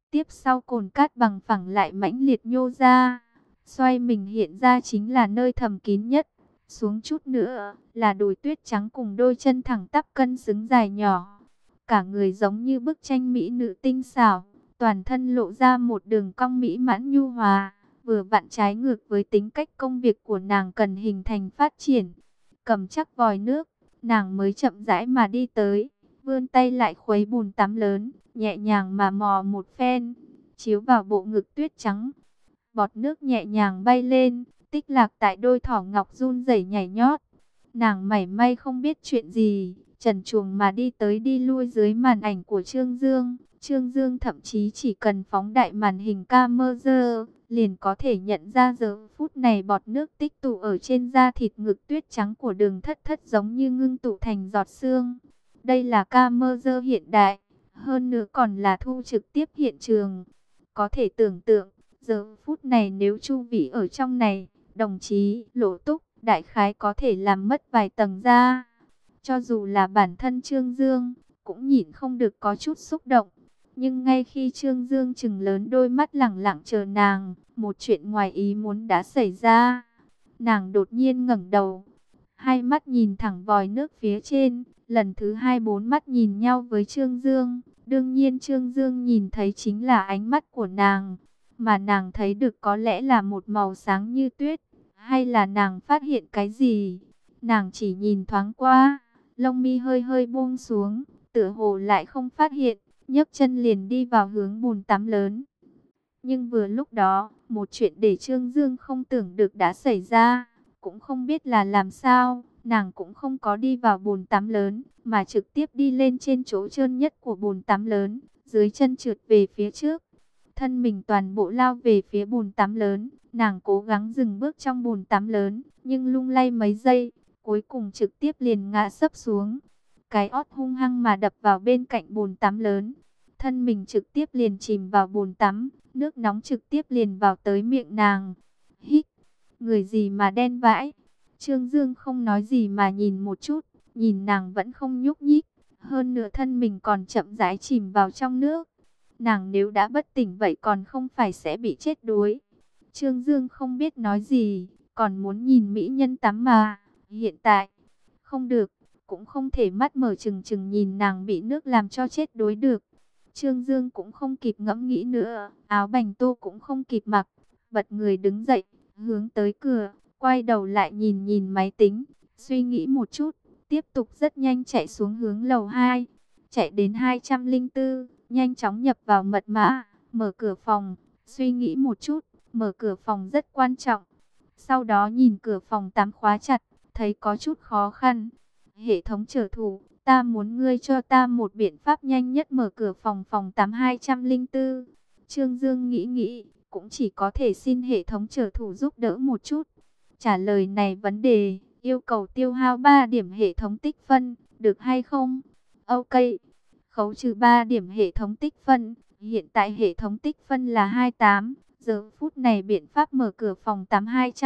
Tiếp sau cồn cát bằng phẳng lại mãnh liệt nhô ra, xoay mình hiện ra chính là nơi thầm kín nhất. Xuống chút nữa là đồi tuyết trắng cùng đôi chân thẳng tắp cân xứng dài nhỏ. Cả người giống như bức tranh mỹ nữ tinh xảo, toàn thân lộ ra một đường cong mỹ mãn nhu hòa, vừa vặn trái ngược với tính cách công việc của nàng cần hình thành phát triển. Cầm chắc vòi nước, nàng mới chậm rãi mà đi tới, vươn tay lại khuấy bùn tắm lớn, nhẹ nhàng mà mò một phen, chiếu vào bộ ngực tuyết trắng. Bọt nước nhẹ nhàng bay lên, tích lạc tại đôi thỏ ngọc run rẩy nhảy nhót. Nàng mảy may không biết chuyện gì, trần truồng mà đi tới đi lui dưới màn ảnh của Trương Dương. Trương Dương thậm chí chỉ cần phóng đại màn hình camera, liền có thể nhận ra giờ phút này bọt nước tích tụ ở trên da thịt ngực tuyết trắng của Đường Thất Thất giống như ngưng tụ thành giọt sương. Đây là camera hiện đại, hơn nữa còn là thu trực tiếp hiện trường. Có thể tưởng tượng, giờ phút này nếu Chu Vĩ ở trong này, đồng chí Lỗ Túc đại khái có thể làm mất vài tầng da. Cho dù là bản thân Trương Dương, cũng nhịn không được có chút xúc động. Nhưng ngay khi Trương Dương trừng lớn đôi mắt lẳng lặng chờ nàng, một chuyện ngoài ý muốn đã xảy ra. Nàng đột nhiên ngẩng đầu, hai mắt nhìn thẳng vòi nước phía trên, lần thứ hai bốn mắt nhìn nhau với Trương Dương. Đương nhiên Trương Dương nhìn thấy chính là ánh mắt của nàng, mà nàng thấy được có lẽ là một màu sáng như tuyết, hay là nàng phát hiện cái gì. Nàng chỉ nhìn thoáng qua, lông mi hơi hơi buông xuống, tựa hồ lại không phát hiện, nhấc chân liền đi vào hướng bồn tắm lớn. Nhưng vừa lúc đó, một chuyện để Trương Dương không tưởng được đã xảy ra, cũng không biết là làm sao, nàng cũng không có đi vào bồn tắm lớn, mà trực tiếp đi lên trên chỗ trơn nhất của bồn tắm lớn, dưới chân trượt về phía trước. Thân mình toàn bộ lao về phía bồn tắm lớn, nàng cố gắng dừng bước trong bồn tắm lớn, nhưng lung lay mấy giây, cuối cùng trực tiếp liền ngã sấp xuống. Cái ót hung hăng mà đập vào bên cạnh bồn tắm lớn, thân mình trực tiếp liền chìm vào bồn tắm, nước nóng trực tiếp liền vào tới miệng nàng. Hít, người gì mà đen vãi. Trương Dương không nói gì mà nhìn một chút, nhìn nàng vẫn không nhúc nhích, hơn nửa thân mình còn chậm rãi chìm vào trong nước. Nàng nếu đã bất tỉnh vậy còn không phải sẽ bị chết đuối. Trương Dương không biết nói gì, còn muốn nhìn mỹ nhân tắm mà. Hiện tại, không được, cũng không thể mắt mở trừng trừng nhìn nàng bị nước làm cho chết đuối được. Trương Dương cũng không kịp ngẫm nghĩ nữa, áo bành tô cũng không kịp mặc, bật người đứng dậy, hướng tới cửa, quay đầu lại nhìn nhìn máy tính, suy nghĩ một chút, tiếp tục rất nhanh chạy xuống hướng lầu 2, chạy đến 204, nhanh chóng nhập vào mật mã, mở cửa phòng, suy nghĩ một chút, mở cửa phòng rất quan trọng. Sau đó nhìn cửa phòng tắm khóa chặt, thấy có chút khó khăn. Hệ thống trợ thủ, ta muốn ngươi cho ta một biện pháp nhanh nhất mở cửa phòng tắm 204. Trương Dương nghĩ, cũng chỉ có thể xin hệ thống trợ thủ giúp đỡ một chút. Trả lời này vấn đề, yêu cầu tiêu hao 3 điểm hệ thống tích phân, được hay không? Ok, khấu trừ 3 điểm hệ thống tích phân, hiện tại hệ thống tích phân là 28. Giờ phút này biện pháp mở cửa phòng tắm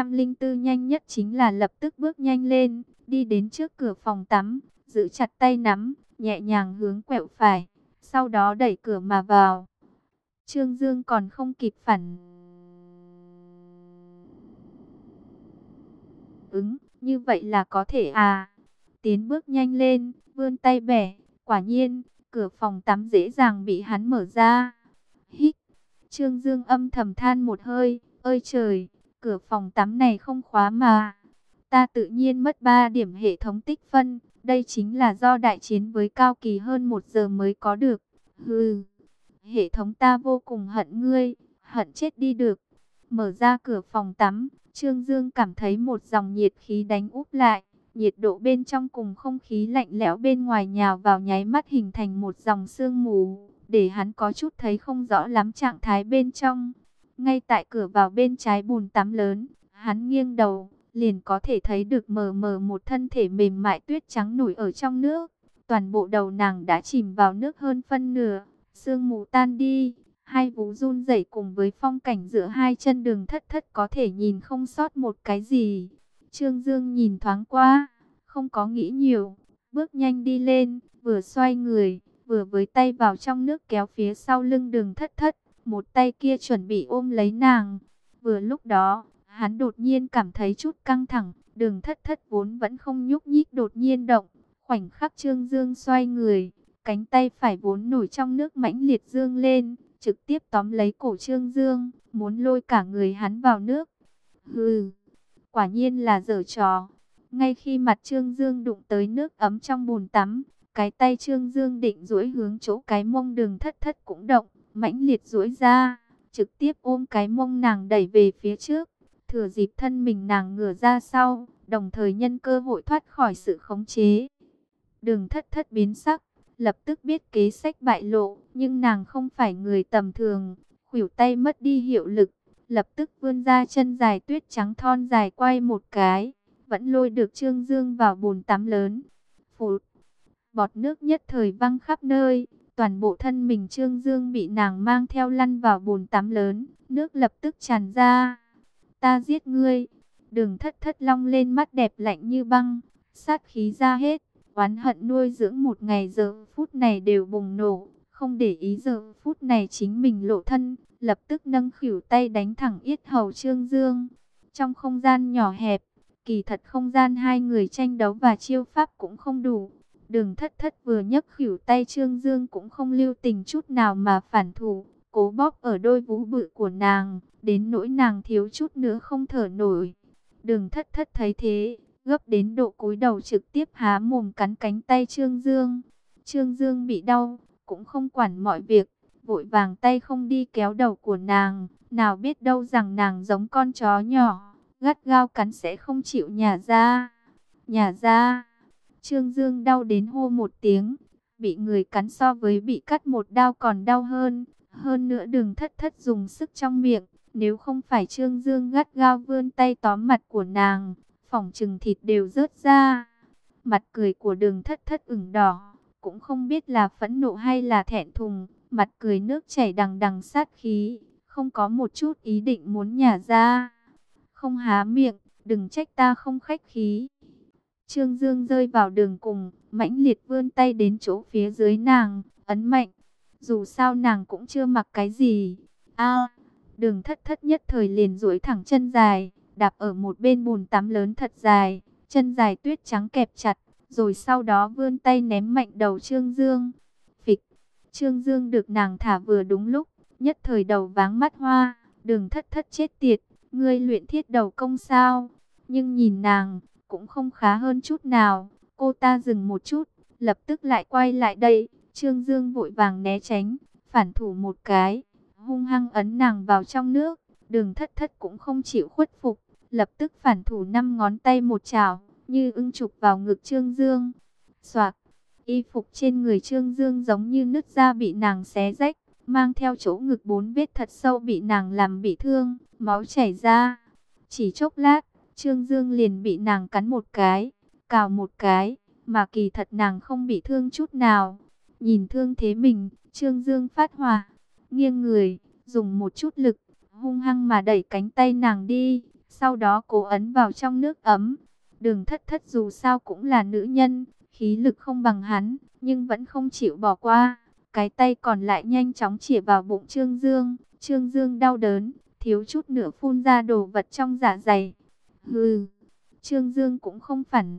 204 nhanh nhất chính là lập tức bước nhanh lên, đi đến trước cửa phòng tắm, giữ chặt tay nắm, nhẹ nhàng hướng quẹo phải, sau đó đẩy cửa mà vào. Trương Dương còn không kịp phản ứng, như vậy là có thể à? Tiến bước nhanh lên, vươn tay bẻ, quả nhiên, cửa phòng tắm dễ dàng bị hắn mở ra. Hít, Trương Dương âm thầm than một hơi, ơi trời, cửa phòng tắm này không khóa mà. Ta tự nhiên mất 3 điểm hệ thống tích phân, đây chính là do đại chiến với Cao Kỳ hơn 1 giờ mới có được. Hừ, hệ thống ta vô cùng hận ngươi, hận chết đi được. Mở ra cửa phòng tắm, Trương Dương cảm thấy một dòng nhiệt khí đánh úp lại. Nhiệt độ bên trong cùng không khí lạnh lẽo bên ngoài nhào vào nháy mắt hình thành một dòng sương mù, để hắn có chút thấy không rõ lắm trạng thái bên trong. Ngay tại cửa vào bên trái bồn tắm lớn, hắn nghiêng đầu, liền có thể thấy được mờ mờ một thân thể mềm mại tuyết trắng nổi ở trong nước. Toàn bộ đầu nàng đã chìm vào nước hơn phân nửa, sương mù tan đi, hai vú run rẩy cùng với phong cảnh giữa hai chân Đường Thất Thất có thể nhìn không sót một cái gì. Trương Dương nhìn thoáng qua, không có nghĩ nhiều, bước nhanh đi lên, vừa xoay người, vừa với tay vào trong nước kéo phía sau lưng Đường Thất Thất, một tay kia chuẩn bị ôm lấy nàng. Vừa lúc đó, hắn đột nhiên cảm thấy chút căng thẳng, Đường Thất Thất vốn vẫn không nhúc nhích đột nhiên động. Khoảnh khắc Trương Dương xoay người, cánh tay phải vốn nổi trong nước mãnh liệt dương lên, trực tiếp tóm lấy cổ Trương Dương, muốn lôi cả người hắn vào nước. Hừ, quả nhiên là giở trò. Ngay khi mặt Trương Dương đụng tới nước ấm trong bồn tắm, cái tay Trương Dương định duỗi hướng chỗ cái mông Đường Thất Thất cũng động, mãnh liệt duỗi ra, trực tiếp ôm cái mông nàng đẩy về phía trước, thừa dịp thân mình nàng ngửa ra sau, đồng thời nhân cơ hội thoát khỏi sự khống chế. Đường Thất Thất biến sắc, lập tức biết kế sách bại lộ, nhưng nàng không phải người tầm thường, khuỷu tay mất đi hiệu lực, lập tức vươn ra chân dài tuyết trắng thon dài quay một cái, vẫn lôi được Trương Dương vào bồn tắm lớn. Phụt, bọt nước nhất thời văng khắp nơi, toàn bộ thân mình Trương Dương bị nàng mang theo lăn vào bồn tắm lớn, nước lập tức tràn ra. Ta giết ngươi. Đường Thất Thất long lên mắt đẹp lạnh như băng, sát khí ra hết, oán hận nuôi dưỡng một ngày giờ phút này đều bùng nổ, không để ý giờ phút này chính mình lộ thân, lập tức nâng khuỷu tay đánh thẳng yết hầu Trương Dương. Trong không gian nhỏ hẹp, kỳ thật không gian hai người tranh đấu và chiêu pháp cũng không đủ. Đường Thất Thất vừa nhấc khuỷu tay Trương Dương cũng không lưu tình chút nào mà phản thủ, cố bóp ở đôi vú bự của nàng, đến nỗi nàng thiếu chút nữa không thở nổi. Đường Thất Thất thấy thế, gấp đến độ cúi đầu trực tiếp há mồm cắn cánh tay Trương Dương. Trương Dương bị đau, cũng không quản mọi việc, vội vàng tay không đi kéo đầu của nàng, nào biết đâu rằng nàng giống con chó nhỏ, gắt gao cắn sẽ không chịu nhả ra. Nhả ra. Trương Dương đau đến hô một tiếng, bị người cắn so với bị cắt một đao còn đau hơn. Hơn nữa Đường Thất Thất dùng sức trong miệng, nếu không phải Trương Dương gắt gao vươn tay tóm mặt của nàng, phỏng chừng thịt đều rớt ra. Mặt cười của Đường Thất Thất ửng đỏ, cũng không biết là phẫn nộ hay là thẹn thùng, mặt cười nước chảy đằng đằng sát khí, không có một chút ý định muốn nhả ra. Không há miệng, đừng trách ta không khách khí. Trương Dương rơi vào đường cùng, mãnh liệt vươn tay đến chỗ phía dưới nàng, ấn mạnh. Dù sao nàng cũng chưa mặc cái gì. Đường Thất Thất nhất thời liền duỗi thẳng chân dài, đạp ở một bên bồn tắm lớn thật dài, chân dài tuyết trắng kẹp chặt, rồi sau đó vươn tay ném mạnh đầu Trương Dương. Phịch, Trương Dương được nàng thả vừa đúng lúc, nhất thời đầu váng mắt hoa. Đường Thất Thất chết tiệt, ngươi luyện thiết đầu công sao? Nhưng nhìn nàng, cũng không khá hơn chút nào. Cô ta dừng một chút, lập tức lại quay lại đây. Trương Dương vội vàng né tránh, phản thủ một cái, hung hăng ấn nàng vào trong nước. Đường Thất Thất cũng không chịu khuất phục, lập tức phản thủ 5 ngón tay một chảo, như ưng chụp vào ngực Trương Dương. Xoạc, y phục trên người Trương Dương giống như nứt ra bị nàng xé rách, mang theo chỗ ngực 4 vết thật sâu bị nàng làm bị thương, máu chảy ra. Chỉ chốc lát, Trương Dương liền bị nàng cắn một cái, cào một cái, mà kỳ thật nàng không bị thương chút nào. Nhìn thương thế mình, Trương Dương phát hỏa, nghiêng người, dùng một chút lực, hung hăng mà đẩy cánh tay nàng đi, sau đó cố ấn vào trong nước ấm. Đường Thất Thất dù sao cũng là nữ nhân, khí lực không bằng hắn, nhưng vẫn không chịu bỏ qua. Cái tay còn lại nhanh chóng chĩa vào bụng Trương Dương. Trương Dương đau đớn, thiếu chút nữa phun ra đồ vật trong dạ dày. Hừ, Trương Dương cũng không phản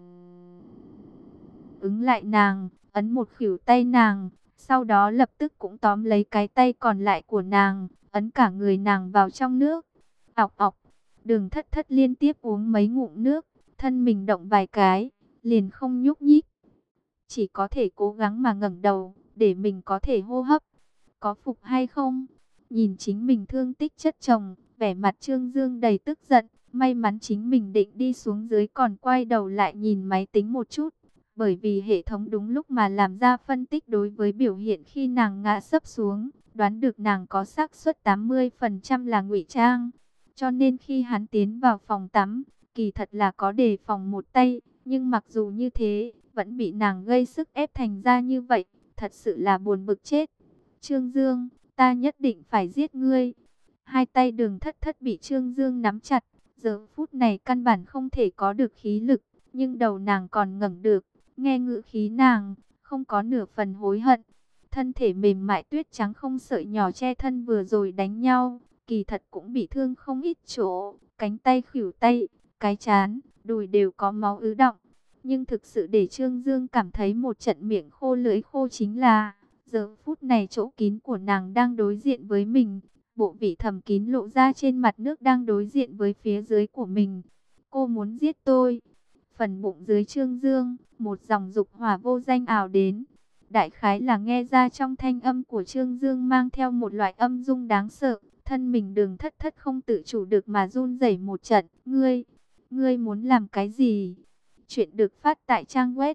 ứng lại nàng, ấn một khuỷu tay nàng, sau đó lập tức cũng tóm lấy cái tay còn lại của nàng, ấn cả người nàng vào trong nước. Ọc ọc, Đường Thất Thất liên tiếp uống mấy ngụm nước, thân mình động vài cái, liền không nhúc nhích. Chỉ có thể cố gắng mà ngẩng đầu, để mình có thể hô hấp. Có phục hay không? Nhìn chính mình thương tích chất chồng, vẻ mặt Trương Dương đầy tức giận. May mắn chính mình định đi xuống dưới còn quay đầu lại nhìn máy tính một chút. Bởi vì hệ thống đúng lúc mà làm ra phân tích đối với biểu hiện khi nàng ngã sấp xuống, đoán được nàng có xác suất 80% là ngụy trang. Cho nên khi hắn tiến vào phòng tắm, kỳ thật là có đề phòng một tay, nhưng mặc dù như thế, vẫn bị nàng gây sức ép thành ra như vậy, thật sự là buồn bực chết. Trương Dương, ta nhất định phải giết ngươi. Hai tay Đường Thất Thất bị Trương Dương nắm chặt, giờ phút này căn bản không thể có được khí lực, nhưng đầu nàng còn ngẩng được, nghe ngữ khí nàng, không có nửa phần hối hận. Thân thể mềm mại tuyết trắng không sợi nhỏ che thân vừa rồi đánh nhau, kỳ thật cũng bị thương không ít chỗ, cánh tay khuỷu tay, cái trán, đùi đều có máu ứ đọng. Nhưng thực sự để Trương Dương cảm thấy một trận miệng khô lưỡi khô chính là, giờ phút này chỗ kín của nàng đang đối diện với mình, bộ vị thầm kín lộ ra trên mặt nước đang đối diện với phía dưới của mình. Cô muốn giết tôi. Phần bụng dưới Trương Dương, một dòng dục hỏa vô danh ảo đến. Đại khái là nghe ra trong thanh âm của Trương Dương mang theo một loại âm dung đáng sợ. Thân mình Đường Thất Thất không tự chủ được mà run rẩy một trận. Ngươi muốn làm cái gì? Chuyện được phát tại trang web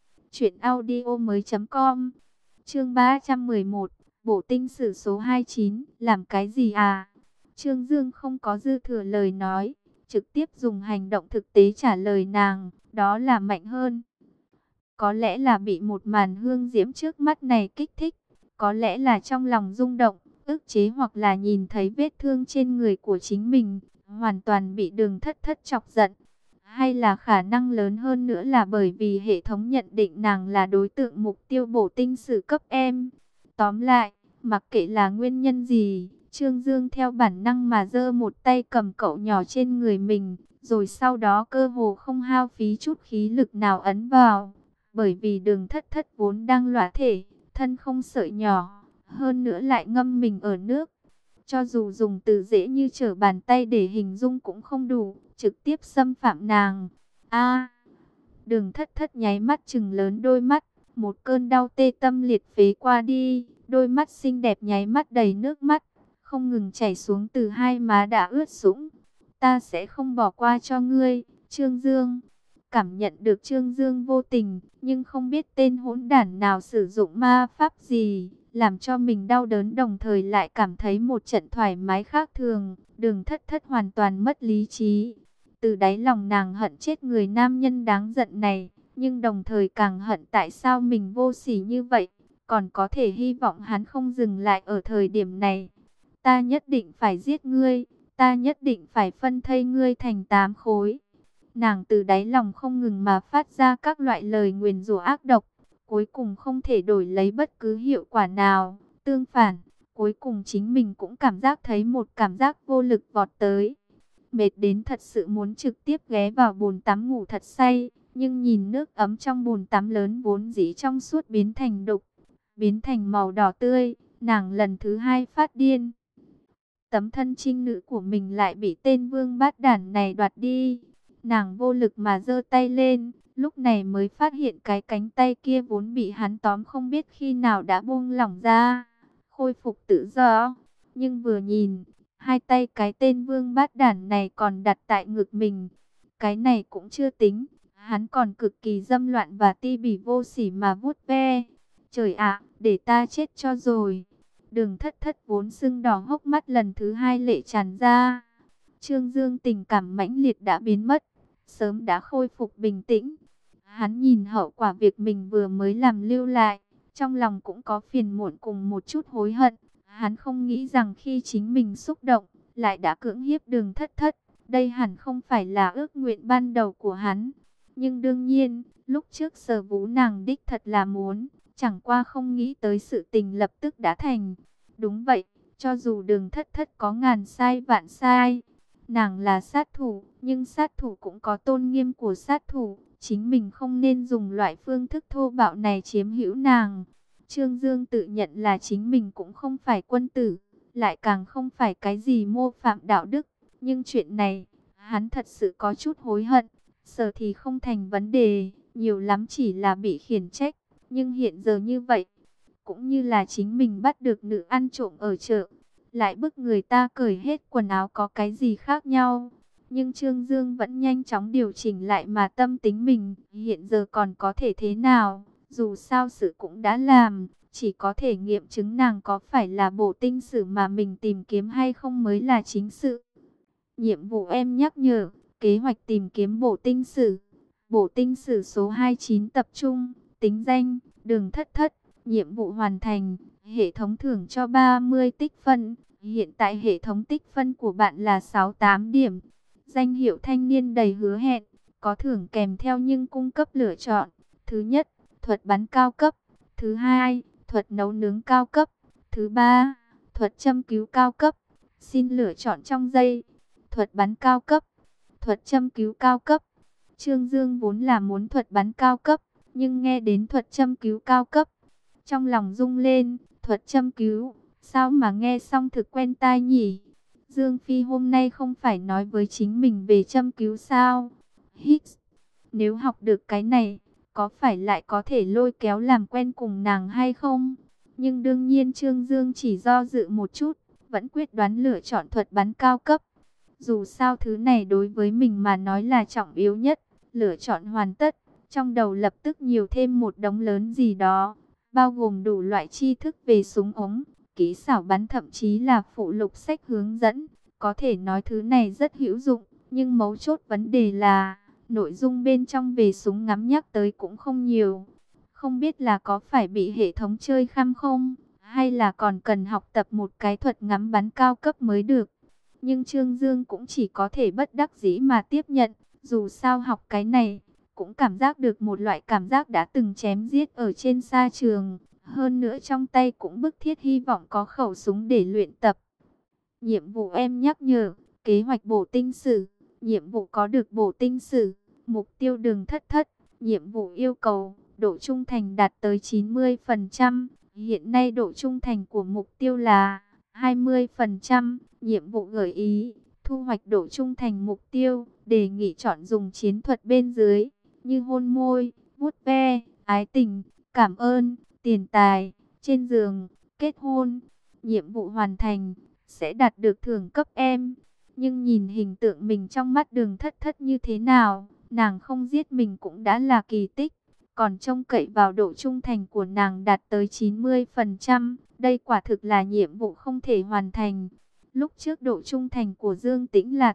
truyệnaudiomoi.com. Chương 311, Bổ tinh sử số 29, làm cái gì à? Trương Dương không có dư thừa lời nói, trực tiếp dùng hành động thực tế trả lời nàng, đó là mạnh hơn. Có lẽ là bị một màn hương diễm trước mắt này kích thích, có lẽ là trong lòng rung động, ức chế, hoặc là nhìn thấy vết thương trên người của chính mình, hoàn toàn bị Đường Thất Thất chọc giận. Hay là khả năng lớn hơn nữa là bởi vì hệ thống nhận định nàng là đối tượng mục tiêu bổ tinh sử cấp em. Tóm lại, mặc kệ là nguyên nhân gì, Trương Dương theo bản năng mà giơ một tay cầm cậu nhỏ trên người mình, rồi sau đó cơ hồ không hao phí chút khí lực nào ấn vào. Bởi vì Đường Thất Thất vốn đang lõa thể, thân không sợi nhỏ, hơn nữa lại ngâm mình ở nước. Cho dù dùng từ dễ như trở bàn tay để hình dung cũng không đủ, trực tiếp xâm phạm nàng. Đường Thất Thất nháy mắt trừng lớn đôi mắt, một cơn đau tê tâm liệt phế qua đi, đôi mắt xinh đẹp nháy mắt đầy nước mắt, không ngừng chảy xuống từ hai má đã ướt sũng. Ta sẽ không bỏ qua cho ngươi, Trương Dương. Cảm nhận được Trương Dương vô tình, nhưng không biết tên hỗn đản nào sử dụng ma pháp gì, làm cho mình đau đớn đồng thời lại cảm thấy một trận thoải mái khác thường. Đường Thất Thất hoàn toàn mất lý trí. Từ đáy lòng nàng hận chết người nam nhân đáng giận này, nhưng đồng thời càng hận tại sao mình vô sỉ như vậy, còn có thể hy vọng hắn không dừng lại ở thời điểm này. Ta nhất định phải giết ngươi, ta nhất định phải phân thây ngươi thành 8 khối. Nàng từ đáy lòng không ngừng mà phát ra các loại lời nguyền rủa ác độc, cuối cùng không thể đổi lấy bất cứ hiệu quả nào. Tương phản, cuối cùng chính mình cũng cảm giác thấy một cảm giác vô lực vọt tới. Mệt đến thật sự muốn trực tiếp ghé vào bồn tắm ngủ thật say, nhưng nhìn nước ấm trong bồn tắm lớn vốn dĩ trong suốt biến thành đục, biến thành màu đỏ tươi, nàng lần thứ hai phát điên. Tấm thân trinh nữ của mình lại bị tên vương bát đản này đoạt đi. Nàng vô lực mà giơ tay lên, lúc này mới phát hiện cái cánh tay kia vốn bị hắn tóm không biết khi nào đã buông lỏng ra, khôi phục tự do. Nhưng vừa nhìn, hai tay cái tên vương bát đản này còn đặt tại ngực mình. Cái này cũng chưa tính, hắn còn cực kỳ dâm loạn và ti bỉ vô sỉ mà vuốt ve. Trời ạ, để ta chết cho rồi. Đường Thất Thất vốn sưng đỏ hốc mắt lần thứ hai lệ tràn ra. Trương Dương tình cảm mãnh liệt đã biến mất, sớm đã khôi phục bình tĩnh. Hắn nhìn hậu quả việc mình vừa mới làm lưu lại, trong lòng cũng có phiền muộn cùng một chút hối hận. Hắn không nghĩ rằng khi chính mình xúc động, lại đã cưỡng hiếp Đường Thất Thất. Đây hẳn không phải là ước nguyện ban đầu của hắn. Nhưng đương nhiên, lúc trước Sở Vũ nàng đích thật là muốn, chẳng qua không nghĩ tới sự tình lập tức đã thành. Đúng vậy, cho dù Đường Thất Thất có ngàn sai vạn sai, nàng là sát thủ, nhưng sát thủ cũng có tôn nghiêm của sát thủ. Chính mình không nên dùng loại phương thức thô bạo này chiếm hữu nàng. Trương Dương tự nhận là chính mình cũng không phải quân tử, lại càng không phải cái gì mô phạm đạo đức. Nhưng chuyện này, hắn thật sự có chút hối hận. Sở thì không thành vấn đề, nhiều lắm chỉ là bị khiển trách. Nhưng hiện giờ như vậy, cũng như là chính mình bắt được nữ ăn trộm ở chợ, lại bức người ta cởi hết quần áo có cái gì khác nhau. Nhưng Trương Dương vẫn nhanh chóng điều chỉnh lại mà tâm tính mình, hiện giờ còn có thể thế nào, dù sao sự cũng đã làm, chỉ có thể nghiệm chứng nàng có phải là bổ tinh sử mà mình tìm kiếm hay không mới là chính sự. Nhiệm vụ em nhắc nhở, kế hoạch tìm kiếm bổ tinh sử. Bổ tinh sử số 29 tập trung, tính danh, Đường Thất Thất, nhiệm vụ hoàn thành, hệ thống thưởng cho 30 tích phân. Hiện tại hệ thống tích phân của bạn là 68 điểm. Danh hiệu thanh niên đầy hứa hẹn, có thưởng kèm theo nhưng cung cấp lựa chọn. Thứ nhất, thuật bắn cao cấp. Thứ hai, thuật nấu nướng cao cấp. Thứ ba, thuật châm cứu cao cấp. Xin lựa chọn trong giây. Thuật bắn cao cấp, thuật châm cứu cao cấp. Trương Dương vốn là muốn thuật bắn cao cấp, nhưng nghe đến thuật châm cứu cao cấp, trong lòng rung lên. Thuật châm cứu, sao mà nghe xong thực quen tai nhỉ? Dương Phi hôm nay không phải nói với chính mình về châm cứu sao? Hít, nếu học được cái này, có phải lại có thể lôi kéo làm quen cùng nàng hay không? Nhưng đương nhiên Trương Dương chỉ do dự một chút, vẫn quyết đoán lựa chọn thuật bắn cao cấp. Dù sao thứ này đối với mình mà nói là trọng yếu nhất. Lựa chọn hoàn tất, trong đầu lập tức nhiều thêm một đống lớn gì đó, bao gồm đủ loại tri thức về súng ống, kỹ xảo bắn, thậm chí là phụ lục sách hướng dẫn. Có thể nói thứ này rất hữu dụng, nhưng mấu chốt vấn đề là nội dung bên trong về súng ngắm nhắc tới cũng không nhiều. Không biết là có phải bị hệ thống chơi khăm không, hay là còn cần học tập một cái thuật ngắm bắn cao cấp mới được. Nhưng Trương Dương cũng chỉ có thể bất đắc dĩ mà tiếp nhận. Dù sao học cái này, cũng cảm giác được một loại cảm giác đã từng chém giết ở trên sa trường. Hơn nữa trong tay cũng bức thiết hy vọng có khẩu súng để luyện tập. Nhiệm vụ em nhắc nhở, kế hoạch bổ tinh sử. Nhiệm vụ có được bổ tinh sử. Mục tiêu Đường Thất Thất. Nhiệm vụ yêu cầu, độ trung thành đạt tới 90%. Hiện nay độ trung thành của mục tiêu là 20%. Nhiệm vụ gợi ý, thu hoạch độ trung thành mục tiêu, đề nghị chọn dùng chiến thuật bên dưới, như hôn môi, vuốt ve, ái tình, cảm ơn, tiền tài, trên giường, kết hôn. Nhiệm vụ hoàn thành, sẽ đạt được thưởng cấp em. Nhưng nhìn hình tượng mình trong mắt Đường Thất Thất như thế nào, nàng không giết mình cũng đã là kỳ tích. Còn trông cậy vào độ trung thành của nàng đạt tới 90%, đây quả thực là nhiệm vụ không thể hoàn thành. Lúc trước độ trung thành của Dương Tĩnh là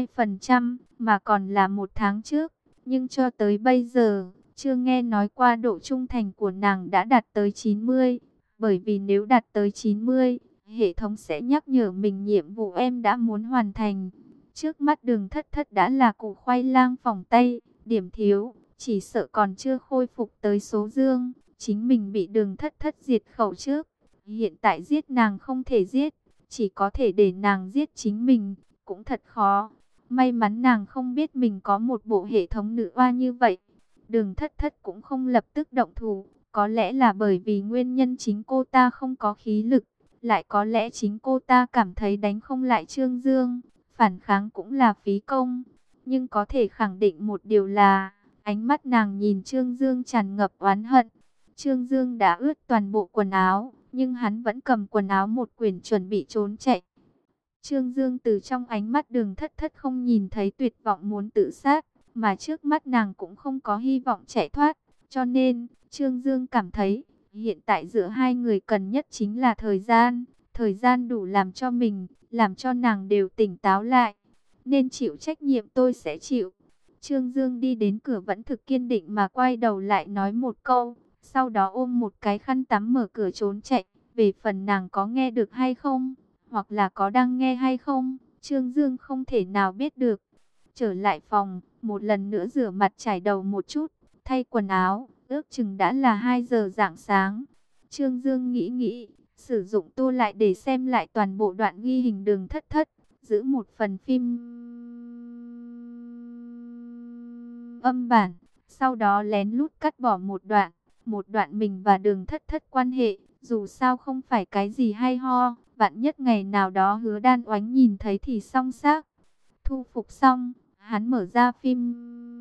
82%, mà còn là một tháng trước. Nhưng cho tới bây giờ, chưa nghe nói qua độ trung thành của nàng đã đạt tới 90. Bởi vì nếu đạt tới 90, hệ thống sẽ nhắc nhở mình nhiệm vụ em đã muốn hoàn thành. Trước mắt Đường Thất Thất đã là củ khoai lang phỏng tay, điểm thiếu, chỉ sợ còn chưa khôi phục tới số dương. Chính mình bị Đường Thất Thất diệt khẩu trước. Hiện tại giết nàng không thể giết, chỉ có thể để nàng giết chính mình, cũng thật khó. May mắn nàng không biết mình có một bộ hệ thống nữ oa như vậy. Đường Thất Thất cũng không lập tức động thủ, có lẽ là bởi vì nguyên nhân chính cô ta không có khí lực, lại có lẽ chính cô ta cảm thấy đánh không lại Trương Dương, phản kháng cũng là phí công. Nhưng có thể khẳng định một điều là, ánh mắt nàng nhìn Trương Dương tràn ngập oán hận. Trương Dương đã ướt toàn bộ quần áo, nhưng hắn vẫn cầm quần áo một quyển chuẩn bị trốn chạy. Trương Dương từ trong ánh mắt Đường Thất Thất không nhìn thấy tuyệt vọng muốn tự sát, mà trước mắt nàng cũng không có hy vọng chạy thoát. Cho nên, Trương Dương cảm thấy, hiện tại giữa hai người cần nhất chính là thời gian. Thời gian đủ làm cho mình, làm cho nàng đều tỉnh táo lại. Nên chịu trách nhiệm tôi sẽ chịu. Trương Dương đi đến cửa vẫn thực kiên định mà quay đầu lại nói một câu. Sau đó ôm một cái khăn tắm mở cửa trốn chạy. Về phần nàng có nghe được hay không, hoặc là có đang nghe hay không, Trương Dương không thể nào biết được. Trở lại phòng, một lần nữa rửa mặt chải đầu một chút, thay quần áo, ước chừng đã là 2 giờ rạng sáng. Trương Dương nghĩ, sử dụng tua lại để xem lại toàn bộ đoạn ghi hình Đường Thất Thất, giữ một phần phim âm bản, sau đó lén lút cắt bỏ một đoạn mình và Đường Thất Thất quan hệ, dù sao không phải cái gì hay ho, vạn nhất ngày nào đó Hứa Đan Oánh nhìn thấy thì xong xác. Thu phục xong, hắn mở ra phim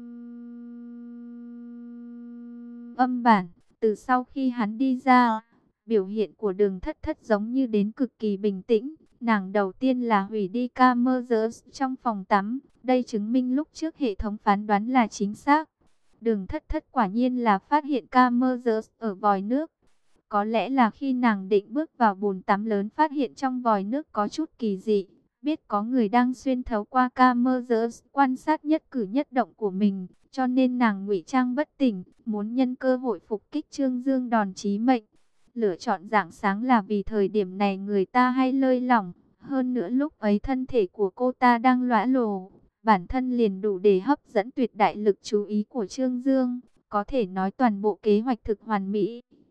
âm bản, từ sau khi hắn đi ra, biểu hiện của Đường Thất Thất giống như đến cực kỳ bình tĩnh. Nàng đầu tiên là hủy đi camera trong phòng tắm, đây chứng minh lúc trước hệ thống phán đoán là chính xác. Đường Thất Thất quả nhiên là phát hiện camera ở vòi nước. Có lẽ là khi nàng định bước vào bồn tắm lớn phát hiện trong vòi nước có chút kỳ dị, biết có người đang xuyên thấu qua camera quan sát nhất cử nhất động của mình, cho nên nàng ngụy trang bất tỉnh, muốn nhân cơ hội phục kích Trương Dương đòn chí mệnh. Lựa chọn rạng sáng là vì thời điểm này người ta hay lơi lỏng, hơn nữa lúc ấy thân thể của cô ta đang lõa lồ, bản thân liền đủ để hấp dẫn tuyệt đại lực chú ý của Trương Dương, có thể nói toàn bộ kế hoạch thực hoàn mỹ.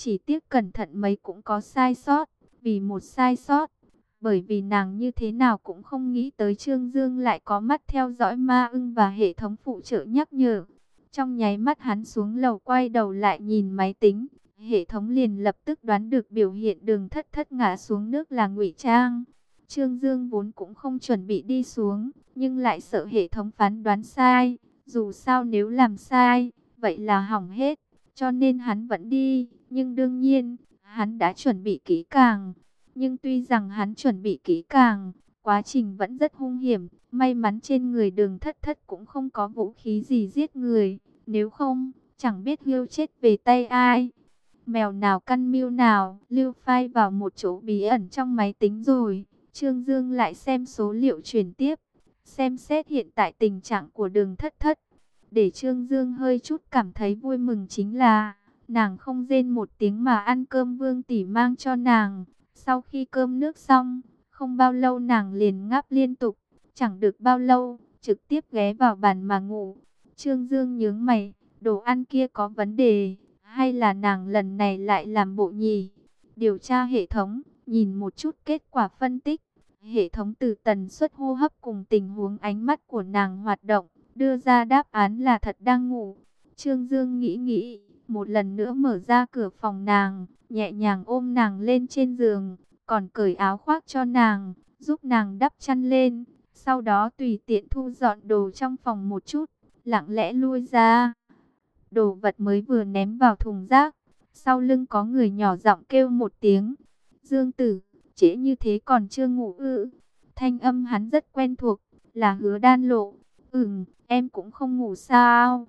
Chỉ tiếc cẩn thận mấy cũng có sai sót, vì một sai sót. Bởi vì nàng như thế nào cũng không nghĩ tới Trương Dương lại có mắt theo dõi ma ưng và hệ thống phụ trợ nhắc nhở. Trong nháy mắt hắn xuống lầu quay đầu lại nhìn máy tính, hệ thống liền lập tức đoán được biểu hiện Đường Thất Thất ngã xuống nước là ngụy trang. Trương Dương vốn cũng không chuẩn bị đi xuống, nhưng lại sợ hệ thống phán đoán sai. Dù sao nếu làm sai, vậy là hỏng hết, cho nên hắn vẫn đi. Nhưng đương nhiên, hắn đã chuẩn bị kỹ càng. Nhưng tuy rằng hắn chuẩn bị kỹ càng, quá trình vẫn rất hung hiểm. May mắn trên người Đường Thất Thất cũng không có vũ khí gì giết người. Nếu không, chẳng biết Hươu chết về tay ai. Mèo nào căn mưu nào, lưu file vào một chỗ bí ẩn trong máy tính rồi. Trương Dương lại xem số liệu truyền tiếp, xem xét hiện tại tình trạng của Đường Thất Thất. Để Trương Dương hơi chút cảm thấy vui mừng chính là, nàng không rên một tiếng mà ăn cơm Vương tỷ mang cho nàng. Sau khi cơm nước xong, không bao lâu nàng liền ngáp liên tục, chẳng được bao lâu, trực tiếp ghé vào bàn mà ngủ. Trương Dương nhướng mày, đồ ăn kia có vấn đề, hay là nàng lần này lại làm bộ nhỉ? Điều tra hệ thống, nhìn một chút kết quả phân tích. Hệ thống từ tần suất hô hấp cùng tình huống ánh mắt của nàng hoạt động, đưa ra đáp án là thật đang ngủ. Trương Dương nghĩ, một lần nữa mở ra cửa phòng nàng, nhẹ nhàng ôm nàng lên trên giường, còn cởi áo khoác cho nàng, giúp nàng đắp chăn lên. Sau đó tùy tiện thu dọn đồ trong phòng một chút, lặng lẽ lui ra. Đồ vật mới vừa ném vào thùng rác, sau lưng có người nhỏ giọng kêu một tiếng. Dương Tử, trễ như thế còn chưa ngủ ư? Thanh âm hắn rất quen thuộc, là Hứa Đan Lộ. Em cũng không ngủ sao?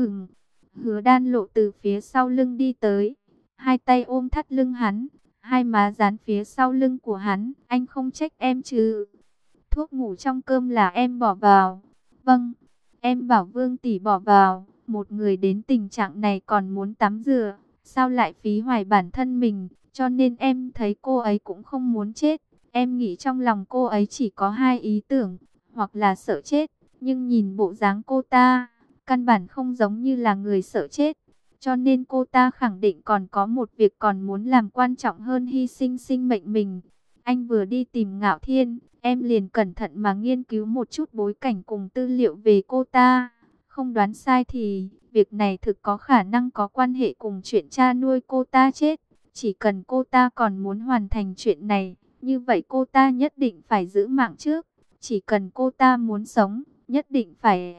Hứa Đan Lộ từ phía sau lưng đi tới, hai tay ôm thắt lưng hắn, hai má dán phía sau lưng của hắn. Anh không trách em chứ? Thuốc ngủ trong cơm là em bỏ vào. Vâng, em bảo Vương tỷ bỏ vào. Một người đến tình trạng này còn muốn tắm rửa, sao lại phí hoài bản thân mình? Cho nên em thấy cô ấy cũng không muốn chết. Em nghĩ trong lòng cô ấy chỉ có hai ý tưởng, hoặc là sợ chết, nhưng nhìn bộ dáng cô ta, căn bản không giống như là người sợ chết. Cho nên cô ta khẳng định còn có một việc còn muốn làm quan trọng hơn hy sinh sinh mệnh mình. Anh vừa đi tìm Ngạo Thiên, em liền cẩn thận mà nghiên cứu một chút bối cảnh cùng tư liệu về cô ta. Không đoán sai thì, việc này thực có khả năng có quan hệ cùng chuyện cha nuôi cô ta chết. Chỉ cần cô ta còn muốn hoàn thành chuyện này, như vậy cô ta nhất định phải giữ mạng trước. Chỉ cần cô ta muốn sống, nhất định phải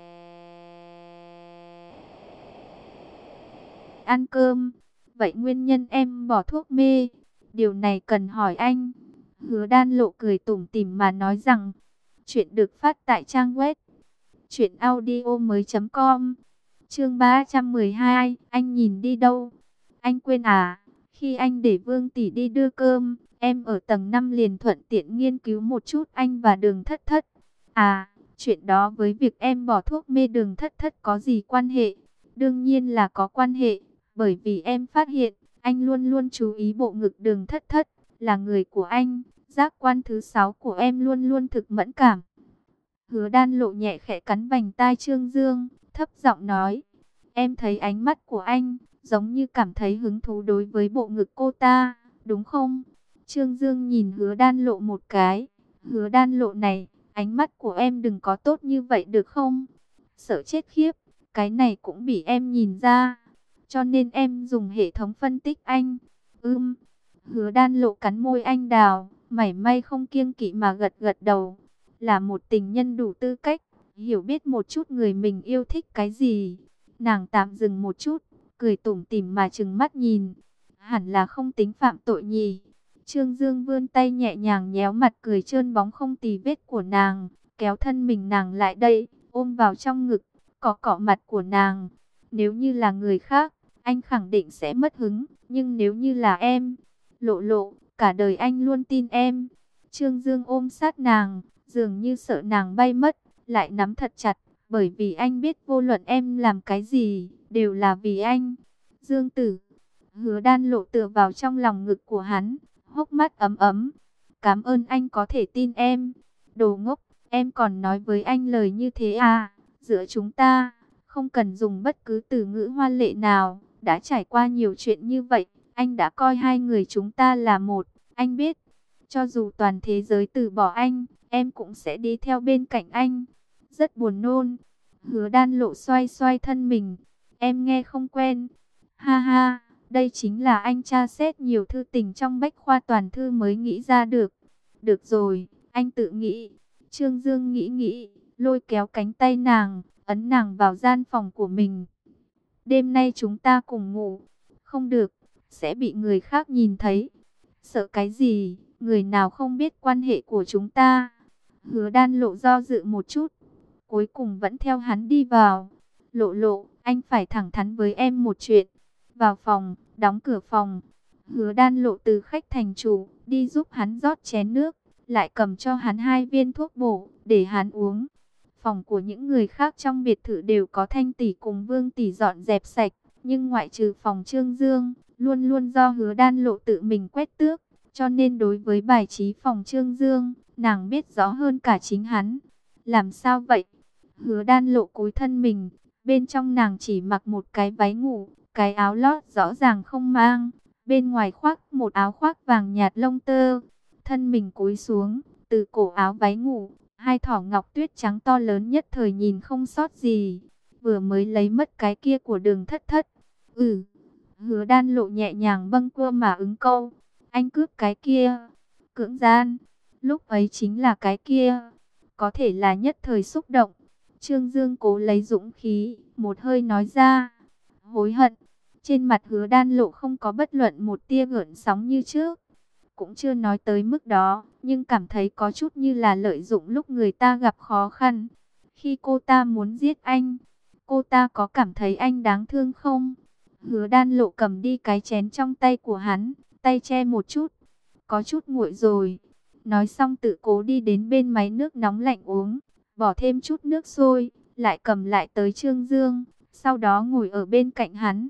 ăn cơm. Vậy nguyên nhân em bỏ thuốc mê, điều này cần hỏi anh. Hứa Đan Lộ cười tủm tỉm mà nói rằng, chuyện được phát tại trang web truyệnaudiomoi.com. Chương 312, anh nhìn đi đâu? Anh quên à? Khi anh để Vương tỷ đi đưa cơm, em ở tầng 5 liền thuận tiện nghiên cứu một chút anh và Đường Thất Thất. À, chuyện đó với việc em bỏ thuốc mê Đường Thất Thất có gì quan hệ? Đương nhiên là có quan hệ, bởi vì em phát hiện, anh luôn luôn chú ý bộ ngực Đường Thất Thất, là người của anh, giác quan thứ 6 của em luôn luôn thực mẫn cảm. Hứa Đan Lộ nhẹ khẽ cắn vành tai Trương Dương, thấp giọng nói, em thấy ánh mắt của anh, giống như cảm thấy hứng thú đối với bộ ngực cô ta, đúng không? Trương Dương nhìn Hứa Đan Lộ một cái, Hứa Đan Lộ này, ánh mắt của em đừng có tốt như vậy được không? Sợ chết khiếp, cái này cũng bị em nhìn ra, cho nên em dùng hệ thống phân tích anh. Hứa Đan Lộ cắn môi anh đào, mảy may không kiêng kỵ mà gật gật đầu. Là một tình nhân đủ tư cách, hiểu biết một chút người mình yêu thích cái gì. Nàng tạm dừng một chút, cười tủm tỉm mà trừng mắt nhìn. Hẳn là không tính phạm tội nhỉ. Trương Dương vươn tay nhẹ nhàng nhéo mặt cười trơn bóng không tì vết của nàng, kéo thân mình nàng lại đây, ôm vào trong ngực, cọ cọ mặt của nàng. Nếu như là người khác, anh khẳng định sẽ mất hứng, nhưng nếu như là em, Lộ Lộ, cả đời anh luôn tin em. Trương Dương ôm sát nàng, dường như sợ nàng bay mất, lại nắm thật chặt, bởi vì anh biết vô luận em làm cái gì, đều là vì anh. Dương Tử, Hứa Đan Lộ tựa vào trong lòng ngực của hắn, hốc mắt ấm ấm. Cảm ơn anh có thể tin em. Đồ ngốc, em còn nói với anh lời như thế à? Giữa chúng ta, không cần dùng bất cứ từ ngữ hoa lệ nào, đã trải qua nhiều chuyện như vậy, Anh đã coi hai người chúng ta là một, anh biết. Cho dù toàn thế giới từ bỏ anh, em cũng sẽ đi theo bên cạnh anh. Rất buồn nôn. Hứa Đan Lộ xoay xoay thân mình. Em nghe không quen. Ha ha, đây chính là anh tra xét nhiều thư tình trong bách khoa toàn thư mới nghĩ ra được. Được rồi, anh tự nghĩ. Trương Dương nghĩ nghĩ, lôi kéo cánh tay nàng, ấn nàng vào gian phòng của mình. Đêm nay chúng ta cùng ngủ. Không được, sẽ bị người khác nhìn thấy. Sợ cái gì, người nào không biết quan hệ của chúng ta. Hứa Đan Lộ do dự một chút, cuối cùng vẫn theo hắn đi vào. Lộ Lộ, anh phải thẳng thắn với em một chuyện. Vào phòng, đóng cửa phòng. Hứa Đan Lộ từ khách thành chủ, đi giúp hắn rót chén nước, lại cầm cho hắn 2 viên thuốc bổ, để hắn uống. Phòng của những người khác trong biệt thự đều có Thanh tỷ cùng Vương tỷ dọn dẹp sạch, nhưng ngoại trừ phòng Trương Dương, luôn luôn do Hứa Đan Lộ tự mình quét tước, cho nên đối với bài trí phòng Trương Dương, nàng biết rõ hơn cả chính hắn. Làm sao vậy? Hứa Đan Lộ cúi thân mình, bên trong nàng chỉ mặc một cái váy ngủ, cái áo lót rõ ràng không mang, bên ngoài khoác một áo khoác vàng nhạt lông tơ. Thân mình cúi xuống, từ cổ áo váy ngủ, 2 thỏ ngọc tuyết trắng to lớn nhất thời nhìn không sót gì. Vừa mới lấy mất cái kia của Đường Thất Thất. Hứa Đan Lộ nhẹ nhàng bâng quơ mà ứng câu. Anh cướp cái kia. Cưỡng gian. Lúc ấy chính là cái kia. Có thể là nhất thời xúc động. Trương Dương cố lấy dũng khí, một hơi nói ra. Hối hận. Trên mặt Hứa Đan Lộ không có bất luận một tia gợn sóng như trước. Cũng chưa nói tới mức đó, nhưng cảm thấy có chút như là lợi dụng lúc người ta gặp khó khăn. Khi cô ta muốn giết anh, cô ta có cảm thấy anh đáng thương không? Hứa Đan Lộ cầm đi cái chén trong tay của hắn, tay che một chút. Có chút nguội rồi. Nói xong tự cố đi đến bên máy nước nóng lạnh uống, bỏ thêm chút nước sôi, lại cầm lại tới Trương Dương, sau đó ngồi ở bên cạnh hắn.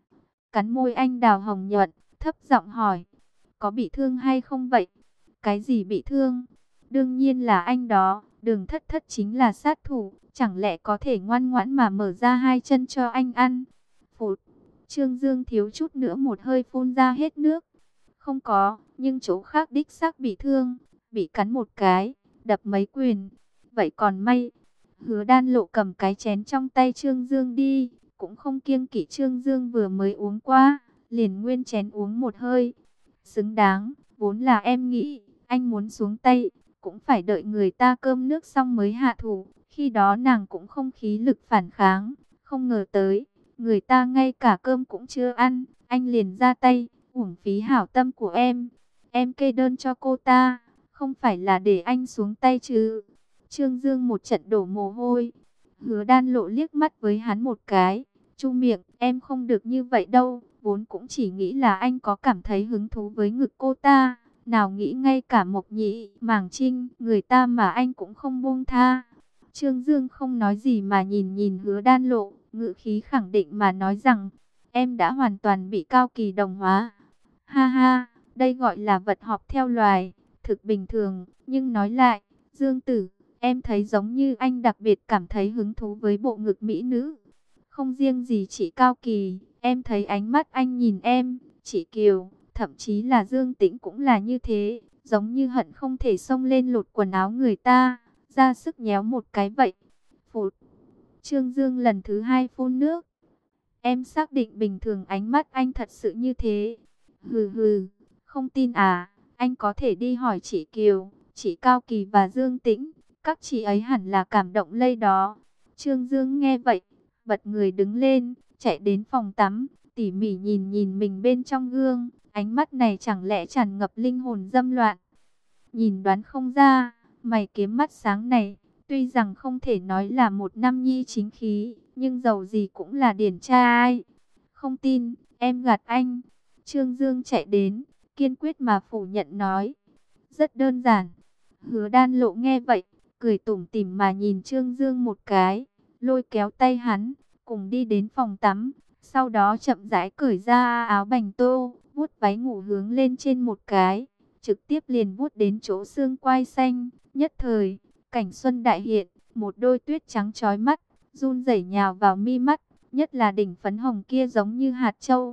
Cắn môi anh đào hồng nhuận, thấp giọng hỏi, có bị thương hay không vậy? Cái gì bị thương? Đương nhiên là anh đó, Đường Thất Thất chính là sát thủ, chẳng lẽ có thể ngoan ngoãn mà mở ra 2 chân cho anh ăn? Phụt, Trương Dương thiếu chút nữa một hơi phun ra hết nước. Không có, nhưng chỗ khác đích xác bị thương, bị cắn một cái, đập mấy quyền. Vậy còn may. Hứa Đan Lộ cầm cái chén trong tay Trương Dương đi, cũng không kiêng kỵ Trương Dương vừa mới uống qua, liền nguyên chén uống một hơi. Xứng đáng, vốn là em nghĩ, anh muốn xuống tay, cũng phải đợi người ta cơm nước xong mới hạ thủ. Khi đó nàng cũng không khí lực phản kháng, không ngờ tới, người ta ngay cả cơm cũng chưa ăn, anh liền ra tay, uổng phí hảo tâm của em. Em kê đơn cho cô ta, không phải là để anh xuống tay chứ. Trương Dương một trận đổ mồ hôi. Hứa Đan Lộ liếc mắt với hắn một cái, chu miệng, em không được như vậy đâu, vốn cũng chỉ nghĩ là anh có cảm thấy hứng thú với ngực cô ta, nào nghĩ ngay cả Mộc Nhĩ, Màng Trinh, người ta mà anh cũng không buông tha. Trương Dương không nói gì mà nhìn nhìn Hứa Đan Lộ, ngữ khí khẳng định mà nói rằng, em đã hoàn toàn bị Cao Kỳ đồng hóa. Ha ha, đây gọi là vật họp theo loài, thực bình thường, nhưng nói lại, Dương Tử, em thấy giống như anh đặc biệt cảm thấy hứng thú với bộ ngực mỹ nữ. Không riêng gì chị Cao Kỳ, em thấy ánh mắt anh nhìn em, chị Kiều, thậm chí là Dương Tĩnh cũng là như thế, giống như hận không thể xông lên lột quần áo người ta, ra sức nhéo một cái vậy. Phụt, Trương Dương lần thứ 2 phun nước. Em xác định bình thường ánh mắt anh thật sự như thế. Hừ hừ, không tin à, anh có thể đi hỏi chị Kiều, chị Cao Kỳ và Dương Tĩnh, các chị ấy hẳn là cảm động lây đó. Trương Dương nghe vậy, bật người đứng lên, chạy đến phòng tắm, tỉ mỉ nhìn nhìn mình bên trong gương, ánh mắt này chẳng lẽ tràn ngập linh hồn dâm loạn. Nhìn đoán không ra, mày kiếm mắt sáng này, tuy rằng không thể nói là một nam nhi chính khí, nhưng dầu gì cũng là điển trai. Không tin, em gạt anh. Trương Dương chạy đến, kiên quyết mà phủ nhận nói. Rất đơn giản. Hứa Đan Lộ nghe vậy, cười tủm tỉm mà nhìn Trương Dương một cái, lôi kéo tay hắn, cùng đi đến phòng tắm. Sau đó chậm rãi cởi ra áo bành tô, vuốt váy ngủ hướng lên trên một cái, trực tiếp liền vuốt đến chỗ xương quai xanh. Nhất thời, cảnh xuân đại hiện, một đôi tuyết trắng chói mắt, run rẩy nhào vào mi mắt, nhất là đỉnh phấn hồng kia giống như hạt châu.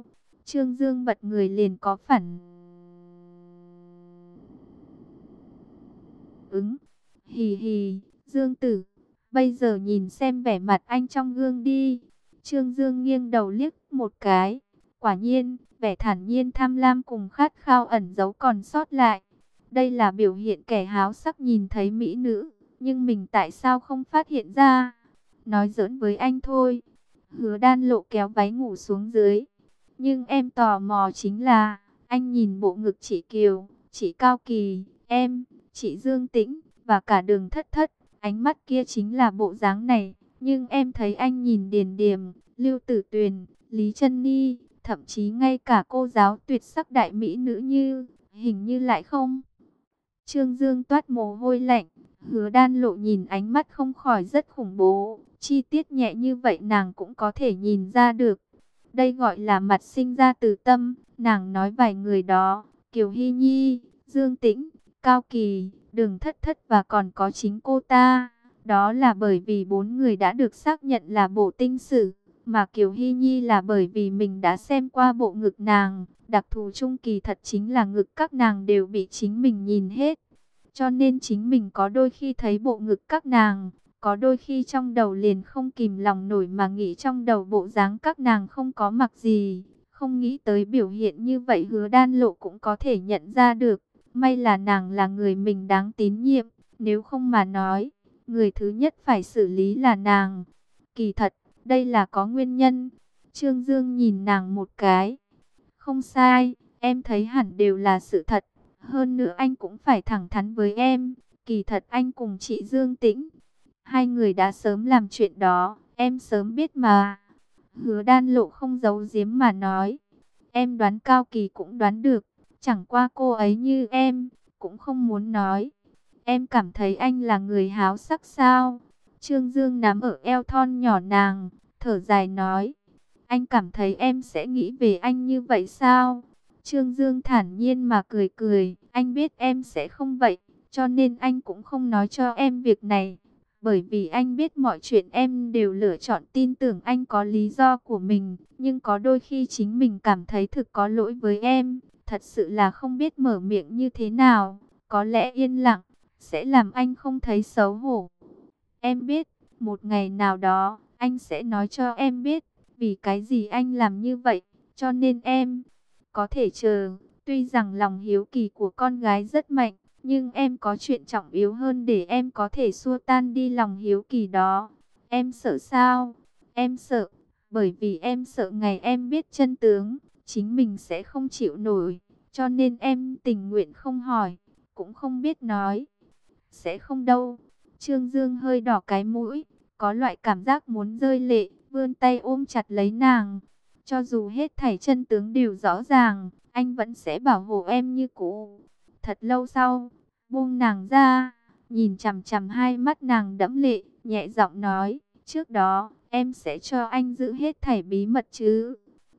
Trương Dương bật người liền có phản ứng. Hì hì, Dương Tử, bây giờ nhìn xem vẻ mặt anh trong gương đi. Trương Dương nghiêng đầu liếc một cái. Quả nhiên, vẻ thản nhiên tham lam cùng khát khao ẩn giấu còn sót lại. Đây là biểu hiện kẻ háo sắc nhìn thấy mỹ nữ, nhưng mình tại sao không phát hiện ra? Nói giỡn với anh thôi. Hứa Đan Lộ kéo váy ngủ xuống dưới. Nhưng em tò mò chính là, anh nhìn bộ ngực chị Kiều, chị Cao Kỳ, em, chị Dương Tĩnh, và cả Đường Thất Thất, ánh mắt kia chính là bộ dáng này. Nhưng em thấy anh nhìn Điền Điềm, Lưu Tử Tuyền, Lý Chân Ni, thậm chí ngay cả cô giáo tuyệt sắc đại mỹ nữ như, hình như lại không. Trương Dương toát mồ hôi lạnh, Hứa Đan Lộ nhìn ánh mắt không khỏi rất khủng bố, chi tiết nhẹ như vậy nàng cũng có thể nhìn ra được. Đây gọi là mặt sinh ra từ tâm, nàng nói vài người đó, Kiều Hy Nhi, Dương Tĩnh, Cao Kỳ, Đường Thất Thất và còn có chính cô ta. Đó là bởi vì 4 người đã được xác nhận là bộ tinh sử, mà Kiều Hy Nhi là bởi vì mình đã xem qua bộ ngực nàng. Đặc thù chung kỳ thật chính là ngực các nàng đều bị chính mình nhìn hết. Cho nên chính mình có đôi khi thấy bộ ngực các nàng, có đôi khi trong đầu liền không kìm lòng nổi mà nghĩ trong đầu bộ dáng các nàng không có mặc gì. Không nghĩ tới biểu hiện như vậy Hứa Đan Lộ cũng có thể nhận ra được. May là nàng là người mình đáng tín nhiệm, nếu không mà nói, người thứ nhất phải xử lý là nàng. Kỳ thật, đây là có nguyên nhân. Trương Dương nhìn nàng một cái. Không sai, em thấy hẳn đều là sự thật. Hơn nữa anh cũng phải thẳng thắn với em. Kỳ thật anh cùng chị Dương Tĩnh, hai người đã sớm làm chuyện đó, em sớm biết mà. Hứa Đan Lộ không giấu giếm mà nói. Em đoán Cao Kỳ cũng đoán được. Chẳng qua cô ấy như em, cũng không muốn nói. Em cảm thấy anh là người háo sắc sao? Trương Dương nắm ở eo thon nhỏ nàng, thở dài nói. Anh cảm thấy em sẽ nghĩ về anh như vậy sao? Trương Dương thản nhiên mà cười cười. Anh biết em sẽ không vậy, cho nên anh cũng không nói cho em việc này. Bởi vì anh biết mọi chuyện em đều lựa chọn tin tưởng anh có lý do của mình. Nhưng có đôi khi chính mình cảm thấy thực có lỗi với em. Thật sự là không biết mở miệng như thế nào. Có lẽ yên lặng sẽ làm anh không thấy xấu hổ. Em biết, một ngày nào đó, anh sẽ nói cho em biết, vì cái gì anh làm như vậy. Cho nên em có thể chờ. Tuy rằng lòng hiếu kỳ của con gái rất mạnh, nhưng em có chuyện trọng yếu hơn để em có thể xua tan đi lòng hiếu kỳ đó. Em sợ sao? Em sợ, bởi vì em sợ ngày em biết chân tướng, chính mình sẽ không chịu nổi. Cho nên em tình nguyện không hỏi, cũng không biết nói. Sẽ không đâu. Trương Dương hơi đỏ cái mũi, có loại cảm giác muốn rơi lệ, vươn tay ôm chặt lấy nàng. Cho dù hết thảy chân tướng đều rõ ràng, anh vẫn sẽ bảo hộ em như cũ. Thật lâu sau, buông nàng ra, nhìn chằm chằm hai mắt nàng đẫm lệ, nhẹ giọng nói, trước đó, em sẽ cho anh giữ hết thảy bí mật chứ.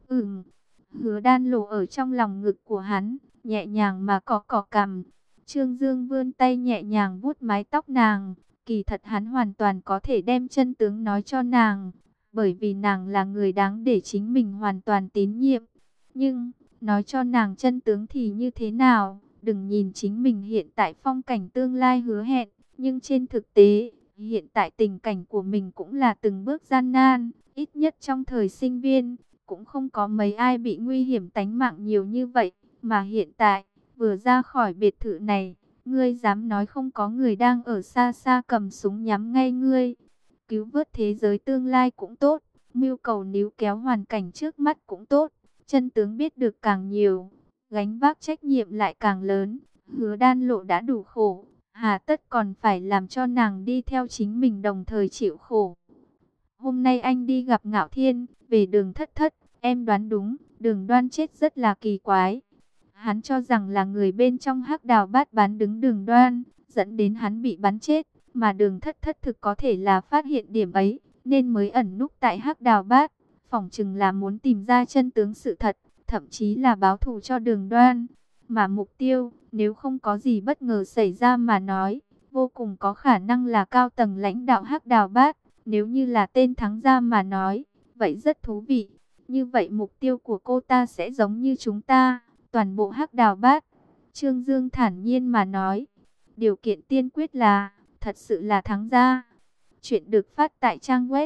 Hứa Đan Lộ ở trong lòng ngực của hắn, nhẹ nhàng mà cọ cằm. Trương Dương vươn tay nhẹ nhàng vuốt mái tóc nàng. Kỳ thật hắn hoàn toàn có thể đem chân tướng nói cho nàng, bởi vì nàng là người đáng để chính mình hoàn toàn tín nhiệm. Nhưng, nói cho nàng chân tướng thì như thế nào? Đừng nhìn chính mình hiện tại phong cảnh tương lai hứa hẹn, nhưng trên thực tế, hiện tại tình cảnh của mình cũng là từng bước gian nan. Ít nhất trong thời sinh viên, cũng không có mấy ai bị nguy hiểm tánh mạng nhiều như vậy. Mà hiện tại, vừa ra khỏi biệt thự này, ngươi dám nói không có người đang ở xa xa cầm súng nhắm ngay ngươi. Cứu vớt thế giới tương lai cũng tốt, mưu cầu níu kéo hoàn cảnh trước mắt cũng tốt. Chân tướng biết được càng nhiều, gánh vác trách nhiệm lại càng lớn. Hứa Đan Lộ đã đủ khổ, hà tất còn phải làm cho nàng đi theo chính mình đồng thời chịu khổ. Hôm nay anh đi gặp Ngạo Thiên, về Đường Thất Thất, em đoán đúng, Đường Đoan chết rất là kỳ quái. Hắn cho rằng là người bên trong Hắc Đào Bát bán đứng Đường Đoan, dẫn đến hắn bị bắn chết, mà Đường Thất Thất thực có thể là phát hiện điểm ấy, nên mới ẩn núp tại Hắc Đào Bát, phỏng chừng là muốn tìm ra chân tướng sự thật, thậm chí là báo thù cho Đường Đoan. Mà mục tiêu, nếu không có gì bất ngờ xảy ra mà nói, vô cùng có khả năng là cao tầng lãnh đạo Hắc Đào Bát. Nếu như là tên thắng gia mà nói, vậy rất thú vị. Như vậy mục tiêu của cô ta sẽ giống như chúng ta, toàn bộ Hắc Đào Bát. Trương Dương thản nhiên mà nói. Điều kiện tiên quyết là, thật sự là thắng ra. Chuyện được phát tại trang web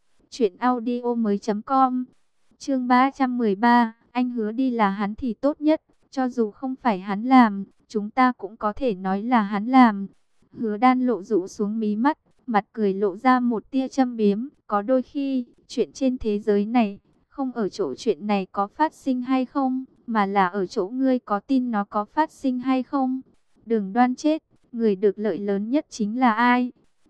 truyệnaudiomoi.com. Chương 313, anh hứa đi là hắn thì tốt nhất, cho dù không phải hắn làm, chúng ta cũng có thể nói là hắn làm. Hứa Đan lộ rũ xuống mí mắt, mặt cười lộ ra một tia châm biếm, có đôi khi, chuyện trên thế giới này, không ở chỗ chuyện này có phát sinh hay không, mà là ở chỗ ngươi có tin nó có phát sinh hay không. Đường Đoan chết, người được lợi lớn nhất chính là ai?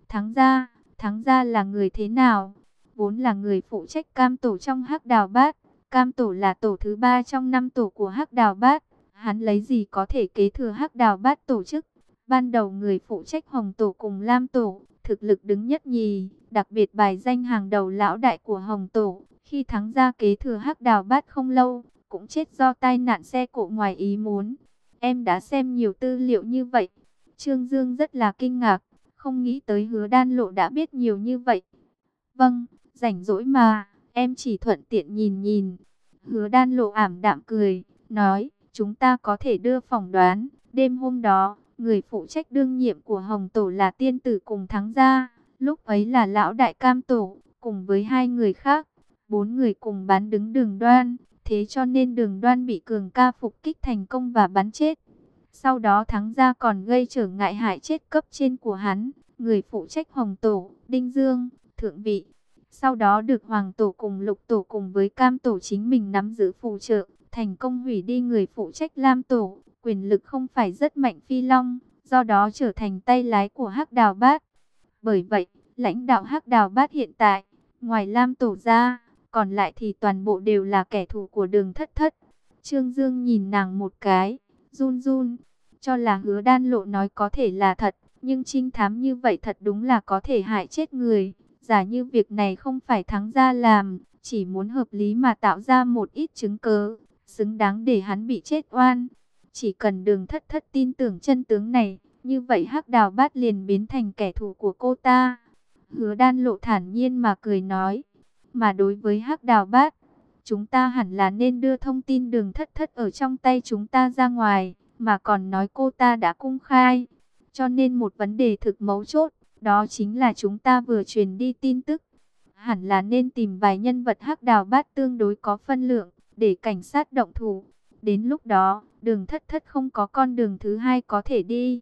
Thắng ra là người thế nào? Vốn là người phụ trách cam tổ trong Hắc Đào Bát. Cam tổ là tổ thứ 3 trong 5 tổ của Hắc Đào Bát. Hắn lấy gì có thể kế thừa Hắc Đào Bát tổ chức? Ban đầu người phụ trách Hồng tổ cùng Lam tổ, thực lực đứng nhất nhì, đặc biệt bài danh hàng đầu lão đại của Hồng tổ. Khi thắng ra kế thừa Hắc Đào Bát không lâu, cũng chết do tai nạn xe cộ ngoài ý muốn. Em đã xem nhiều tư liệu như vậy. Trương Dương rất là kinh ngạc, không nghĩ tới Hứa Đan lộ đã biết nhiều như vậy. Vâng, rảnh rỗi mà, em chỉ thuận tiện nhìn nhìn. Hứa Đan lộ ảm đạm cười, nói, chúng ta có thể đưa phỏng đoán. Đêm hôm đó, người phụ trách đương nhiệm của Hồng tổ là tiên tử cùng thắng gia. Lúc ấy là lão đại Cam tổ, cùng với 2 người khác. 4 người cùng bán đứng Đường Đoan. Thế cho nên Đường Đoan bị Cường ca phục kích thành công và bắn chết. Sau đó thắng gia còn gây trở ngại hại chết cấp trên của hắn, người phụ trách Hồng tổ, Đinh Dương, thượng vị. Sau đó được Hoàng tổ cùng Lục tổ cùng với Cam tổ chính mình nắm giữ phù trợ, thành công hủy đi người phụ trách Lam tổ, quyền lực không phải rất mạnh phi long, do đó trở thành tay lái của Hắc Đào Bát. Bởi vậy, lãnh đạo Hắc Đào Bát hiện tại, ngoài Lam tổ ra, còn lại thì toàn bộ đều là kẻ thù của Đường Thất Thất. Trương Dương nhìn nàng một cái, run run, cho là Hứa Đan lộ nói có thể là thật, nhưng trinh thám như vậy thật đúng là có thể hại chết người. Giả như việc này không phải thắng gia làm, chỉ muốn hợp lý mà tạo ra một ít chứng cớ, xứng đáng để hắn bị chết oan. Chỉ cần Đường Thất Thất tin tưởng chân tướng này, như vậy Hắc Đào Bát liền biến thành kẻ thù của cô ta. Hứa Đan lộ thản nhiên mà cười nói, mà đối với Hắc Đào Bát, chúng ta hẳn là nên đưa thông tin Đường Thất Thất ở trong tay chúng ta ra ngoài, mà còn nói cô ta đã công khai. Cho nên một vấn đề thực mấu chốt, đó chính là chúng ta vừa truyền đi tin tức. Hẳn là nên tìm vài nhân vật Hắc Đào Bát tương đối có phân lượng, để cảnh sát động thủ. Đến lúc đó, Đường Thất Thất không có con đường thứ hai có thể đi.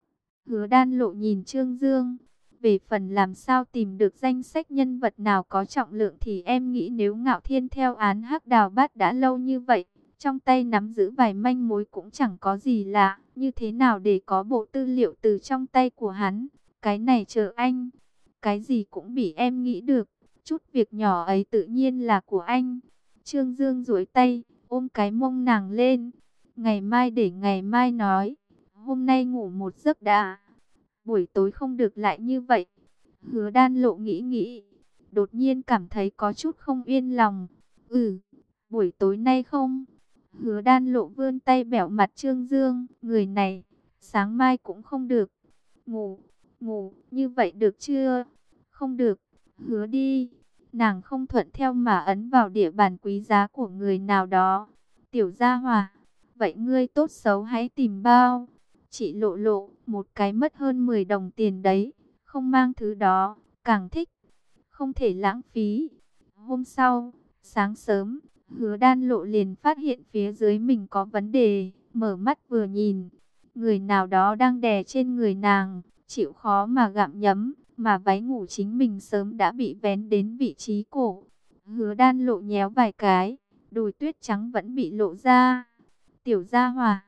Hứa Đan lộ nhìn Trương Dương. Về phần làm sao tìm được danh sách nhân vật nào có trọng lượng thì em nghĩ nếu Ngạo Thiên theo án Hắc Đào Bát đã lâu như vậy, trong tay nắm giữ vài manh mối cũng chẳng có gì lạ. Như thế nào để có bộ tư liệu từ trong tay của hắn? Cái này chờ anh. Cái gì cũng bị em nghĩ được. Chút việc nhỏ ấy tự nhiên là của anh. Trương Dương duỗi tay, ôm cái mông nàng lên. Ngày mai để ngày mai nói. Hôm nay ngủ một giấc đã. Buổi tối không được lại như vậy. Hứa Đan lộ nghĩ. Đột nhiên cảm thấy có chút không yên lòng. Buổi tối nay không? Hứa Đan lộ vươn tay bẻo mặt Trương Dương. Người này, sáng mai cũng không được. Ngủ, như vậy được chưa? Không được, hứa đi. Nàng không thuận theo mà ấn vào địa bàn quý giá của người nào đó. Tiểu gia hòa, vậy ngươi tốt xấu hãy tìm bao. Chị lộ lộ, một cái mất hơn 10 đồng tiền đấy. Không mang thứ đó, càng thích. Không thể lãng phí. Hôm sau, sáng sớm, Hứa Đan lộ liền phát hiện phía dưới mình có vấn đề. Mở mắt vừa nhìn, người nào đó đang đè trên người nàng, chịu khó mà gặm nhấm, mà váy ngủ chính mình sớm đã bị vén đến vị trí cổ. Hứa Đan lộ nhéo vài cái, đùi tuyết trắng vẫn bị lộ ra. Tiểu gia hòa,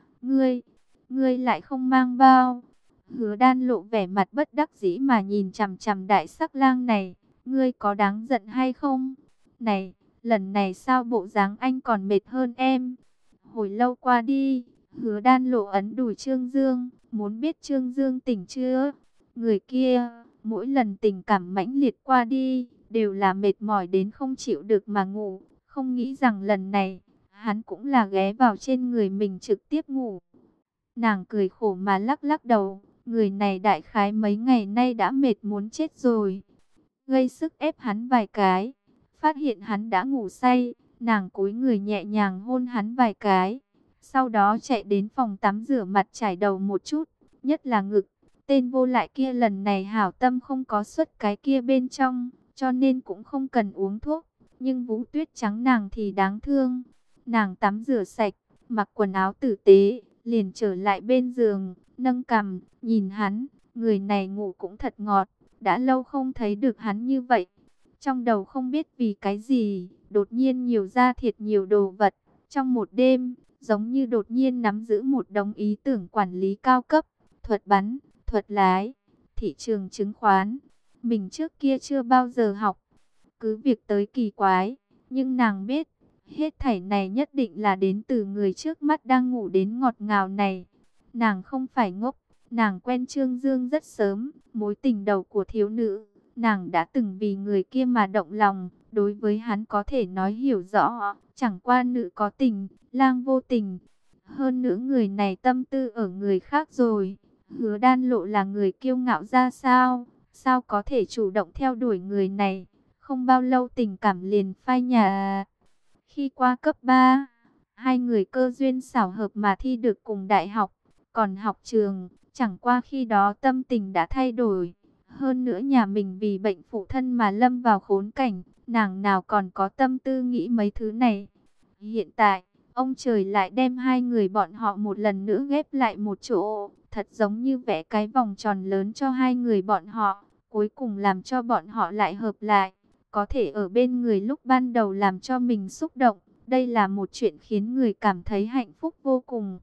ngươi lại không mang bao. Hứa Đan lộ vẻ mặt bất đắc dĩ mà nhìn chằm chằm đại sắc lang này. Ngươi có đáng giận hay không? Này, lần này sao bộ dáng anh còn mệt hơn em? Hồi lâu qua đi, Hứa Đan lộ ấn đùi Trương Dương, muốn biết Trương Dương tỉnh chưa? Người kia, mỗi lần tình cảm mãnh liệt qua đi, đều là mệt mỏi đến không chịu được mà ngủ. Không nghĩ rằng lần này, hắn cũng là ghé vào trên người mình trực tiếp ngủ. Nàng cười khổ mà lắc lắc đầu, người này đại khái mấy ngày nay đã mệt muốn chết rồi. Gây sức ép hắn vài cái, phát hiện hắn đã ngủ say, Nàng cúi người nhẹ nhàng hôn hắn vài cái. Sau đó chạy đến phòng tắm rửa mặt chải đầu một chút, nhất là ngực. Tên vô lại kia lần này hảo tâm không có xuất cái kia bên trong, cho nên cũng không cần uống thuốc. Nhưng Vũ Tuyết Trắng nàng thì đáng thương. Nàng tắm rửa sạch, mặc quần áo tử tế, liền trở lại bên giường, nâng cằm, nhìn hắn. Người này ngủ cũng thật ngọt, đã lâu không thấy được hắn như vậy. Trong đầu không biết vì cái gì, đột nhiên nhiều da thịt nhiều đồ vật. Trong một đêm, giống như đột nhiên nắm giữ một đống ý tưởng quản lý cao cấp, thuật bắn, thuật lái, thị trường chứng khoán. Mình trước kia chưa bao giờ học, cứ việc tới kỳ quái, nhưng nàng biết, hết thảy này nhất định là đến từ người trước mắt đang ngủ đến ngọt ngào này. Nàng không phải ngốc, nàng quen Trương Dương rất sớm, mối tình đầu của thiếu nữ. Nàng đã từng vì người kia mà động lòng, đối với hắn có thể nói hiểu rõ, chẳng qua nữ có tình, lang vô tình. Hơn nữa người này tâm tư ở người khác rồi. Hứa Đan Lộ là người kiêu ngạo ra sao? Sao có thể chủ động theo đuổi người này? Không bao lâu tình cảm liền phai nhạt. Khi qua cấp 3, hai người cơ duyên xảo hợp mà thi được cùng đại học. Còn học trường, chẳng qua khi đó tâm tình đã thay đổi. Hơn nữa nhà mình vì bệnh phụ thân mà lâm vào khốn cảnh, nàng nào còn có tâm tư nghĩ mấy thứ này. Hiện tại, ông trời lại đem hai người bọn họ một lần nữa ghép lại một chỗ, thật giống như vẽ cái vòng tròn lớn cho hai người bọn họ, cuối cùng làm cho bọn họ lại hợp lại, có thể ở bên người lúc ban đầu làm cho mình xúc động. Đây là một chuyện khiến người cảm thấy hạnh phúc vô cùng.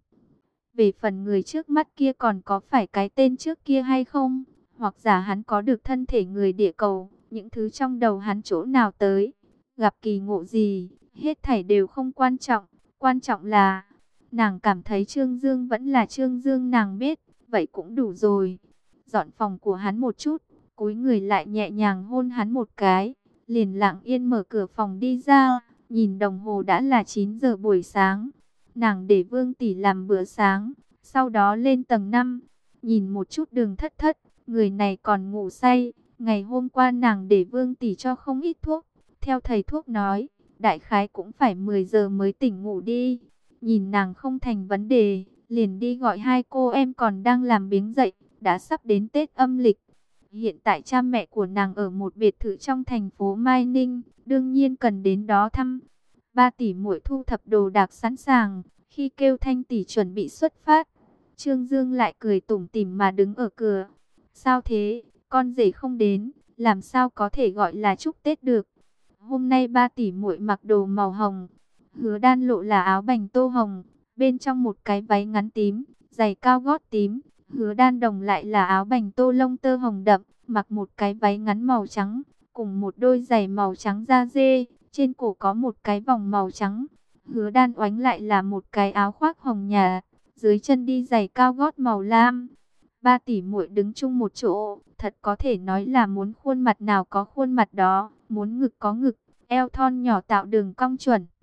Về phần người trước mắt kia còn có phải cái tên trước kia hay không? Hoặc giả hắn có được thân thể người địa cầu, những thứ trong đầu hắn chỗ nào tới, gặp kỳ ngộ gì, hết thảy đều không quan trọng. Quan trọng là, nàng cảm thấy Trương Dương vẫn là Trương Dương nàng biết, vậy cũng đủ rồi. Dọn phòng của hắn một chút, cúi người lại nhẹ nhàng hôn hắn một cái, liền lặng yên mở cửa phòng đi ra, nhìn đồng hồ đã là 9 giờ buổi sáng. Nàng để Vương tỷ làm bữa sáng, sau đó lên tầng 5, nhìn một chút Đường Thất Thất, người này còn ngủ say. Ngày hôm qua nàng để Vương tỷ cho không ít thuốc, theo thầy thuốc nói, đại khái cũng phải 10 giờ mới tỉnh ngủ đi. Nhìn nàng không thành vấn đề, liền đi gọi hai cô em còn đang làm biếng dậy, đã sắp đến Tết âm lịch. Hiện tại cha mẹ của nàng ở một biệt thự trong thành phố Mai Ninh, đương nhiên cần đến đó thăm. Ba tỷ muội thu thập đồ đạc sẵn sàng, khi kêu Thanh tỷ chuẩn bị xuất phát, Trương Dương lại cười tủm tỉm mà đứng ở cửa. Sao thế, con rể không đến, làm sao có thể gọi là chúc Tết được? Hôm nay ba tỷ muội mặc đồ màu hồng, Hứa Đan Lộ là áo bành tô hồng, bên trong một cái váy ngắn tím, giày cao gót tím. Hứa Đan Đồng lại là áo bành tô lông tơ hồng đậm, mặc một cái váy ngắn màu trắng, cùng một đôi giày màu trắng da dê, trên cổ có một cái vòng màu trắng. Hứa Đan Oánh lại là một cái áo khoác hồng nhạt, dưới chân đi giày cao gót màu lam. Ba tỷ muội đứng chung một chỗ, thật có thể nói là muốn khuôn mặt nào có khuôn mặt đó, muốn ngực có ngực, eo thon nhỏ tạo đường cong chuẩn.